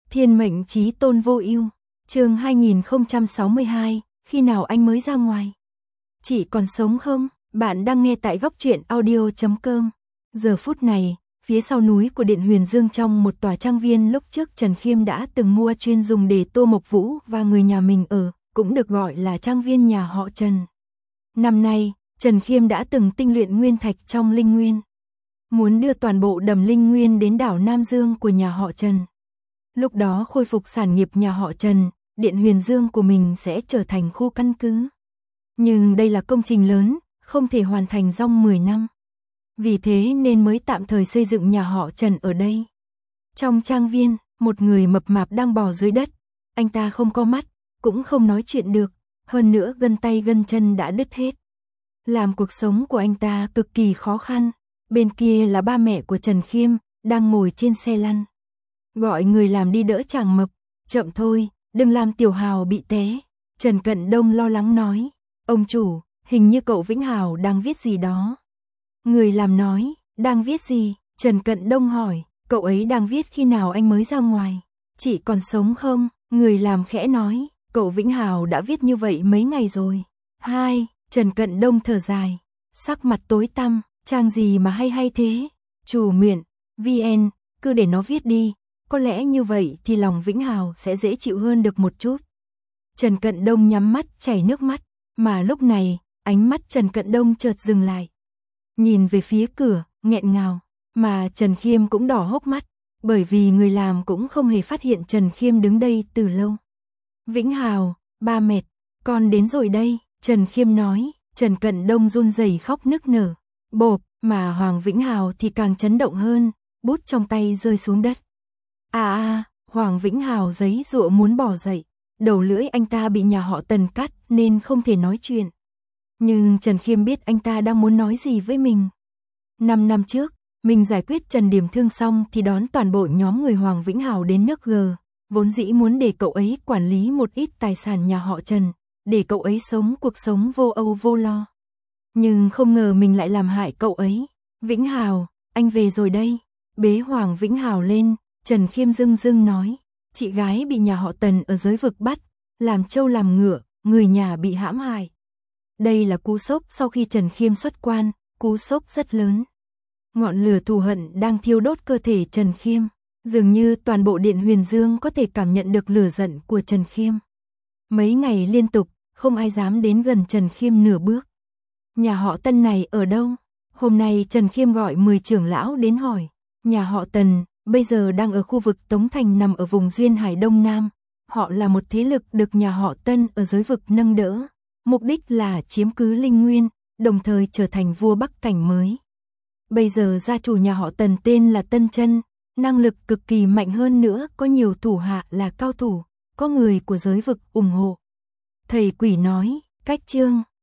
Thiên mệnh chí tôn vô ưu. Chương 2062, khi nào anh mới ra ngoài? Chị còn sống không? Bạn đang nghe tại góc truyện audio.com. Giờ phút này, phía sau núi của Điện Huyền Dương trong một tòa trang viên lúc trước Trần Khiêm đã từng mua chuyên dùng để Tô Mộc Vũ và người nhà mình ở, cũng được gọi là trang viên nhà họ Trần. Năm nay, Trần Khiêm đã từng tinh luyện nguyên thạch trong linh nguyên. Muốn đưa toàn bộ đầm linh nguyên đến đảo Nam Dương của nhà họ Trần. Lúc đó khôi phục sản nghiệp nhà họ Trần, Điện Huyền Dương của mình sẽ trở thành khu căn cứ. Nhưng đây là công trình lớn, không thể hoàn thành trong 10 năm. Vì thế nên mới tạm thời xây dựng nhà họ Trần ở đây. Trong trang viên, một người mập mạp đang bò dưới đất. Anh ta không có mắt, cũng không nói chuyện được, hơn nữa gân tay gân chân đã đứt hết. Làm cuộc sống của anh ta cực kỳ khó khăn. Bên kia là ba mẹ của Trần Khiêm, đang ngồi trên xe lăn. Gọi người làm đi đỡ chàng mập, chậm thôi, đừng làm Tiểu Hào bị té. Trần Cận Đông lo lắng nói, ông chủ, hình như cậu Vĩnh Hào đang viết gì đó. Người làm nói, đang viết gì? Trần Cận Đông hỏi, cậu ấy đang viết khi nào anh mới ra ngoài. Chị còn sống không? Người làm khẽ nói, cậu Vĩnh Hào đã viết như vậy mấy ngày rồi. Hai, Trần Cận Đông thở dài, sắc mặt tối tăm, trang gì mà hay thế. Chủ miệng, VN, cứ để nó viết đi. Có lẽ như vậy thì lòng Vĩnh Hào sẽ dễ chịu hơn được một chút. Trần Cận Đông nhắm mắt chảy nước mắt, mà lúc này, ánh mắt Trần Cận Đông chợt dừng lại. Nhìn về phía cửa, nghẹn ngào, mà Trần Khiêm cũng đỏ hốc mắt, bởi vì người làm cũng không hề phát hiện Trần Khiêm đứng đây từ lâu. Vĩnh Hào, ba mệt, con đến rồi đây, Trần Khiêm nói. Trần Cận Đông run rẩy khóc nức nở. Bộp, mà Hoàng Vĩnh Hào thì càng chấn động hơn, bút trong tay rơi xuống đất. Hoàng Vĩnh Hào giấy giụa muốn bỏ dậy, đầu lưỡi anh ta bị nhà họ Tần cắt nên không thể nói chuyện. Nhưng Trần Khiêm biết anh ta đang muốn nói gì với mình. 5 năm trước, mình giải quyết Trần Điểm Thương xong thì đón toàn bộ nhóm người Hoàng Vĩnh Hào đến nước G, vốn dĩ muốn để cậu ấy quản lý một ít tài sản nhà họ Trần, để cậu ấy sống cuộc sống vô âu vô lo. Nhưng không ngờ mình lại làm hại cậu ấy. Vĩnh Hào, anh về rồi đây. Bế Hoàng Vĩnh Hào lên, Trần Khiêm dưng dưng nói, chị gái bị nhà họ Tần ở giới vực bắt, làm trâu làm ngựa, người nhà bị hãm hại. Đây là cú sốc sau khi Trần Khiêm xuất quan, cú sốc rất lớn. Ngọn lửa thù hận đang thiêu đốt cơ thể Trần Khiêm, dường như toàn bộ Điện Huyền Dương có thể cảm nhận được lửa giận của Trần Khiêm. Mấy ngày liên tục, không ai dám đến gần Trần Khiêm nửa bước. Nhà họ Tân này ở đâu? Hôm nay Trần Khiêm gọi 10 trưởng lão đến hỏi. Nhà họ Tần bây giờ đang ở khu vực Tống Thành nằm ở vùng Duyên Hải Đông Nam. Họ là một thế lực được nhà họ Tân ở giới vực nâng đỡ. Mục đích là chiếm cứ linh nguyên, đồng thời trở thành vua Bắc Cảnh mới. Bây giờ gia chủ nhà họ Tần tên là Tân Chân, năng lực cực kỳ mạnh hơn nữa, có nhiều thủ hạ là cao thủ, có người của giới vực ủng hộ. Thầy Quỷ nói, cách chương.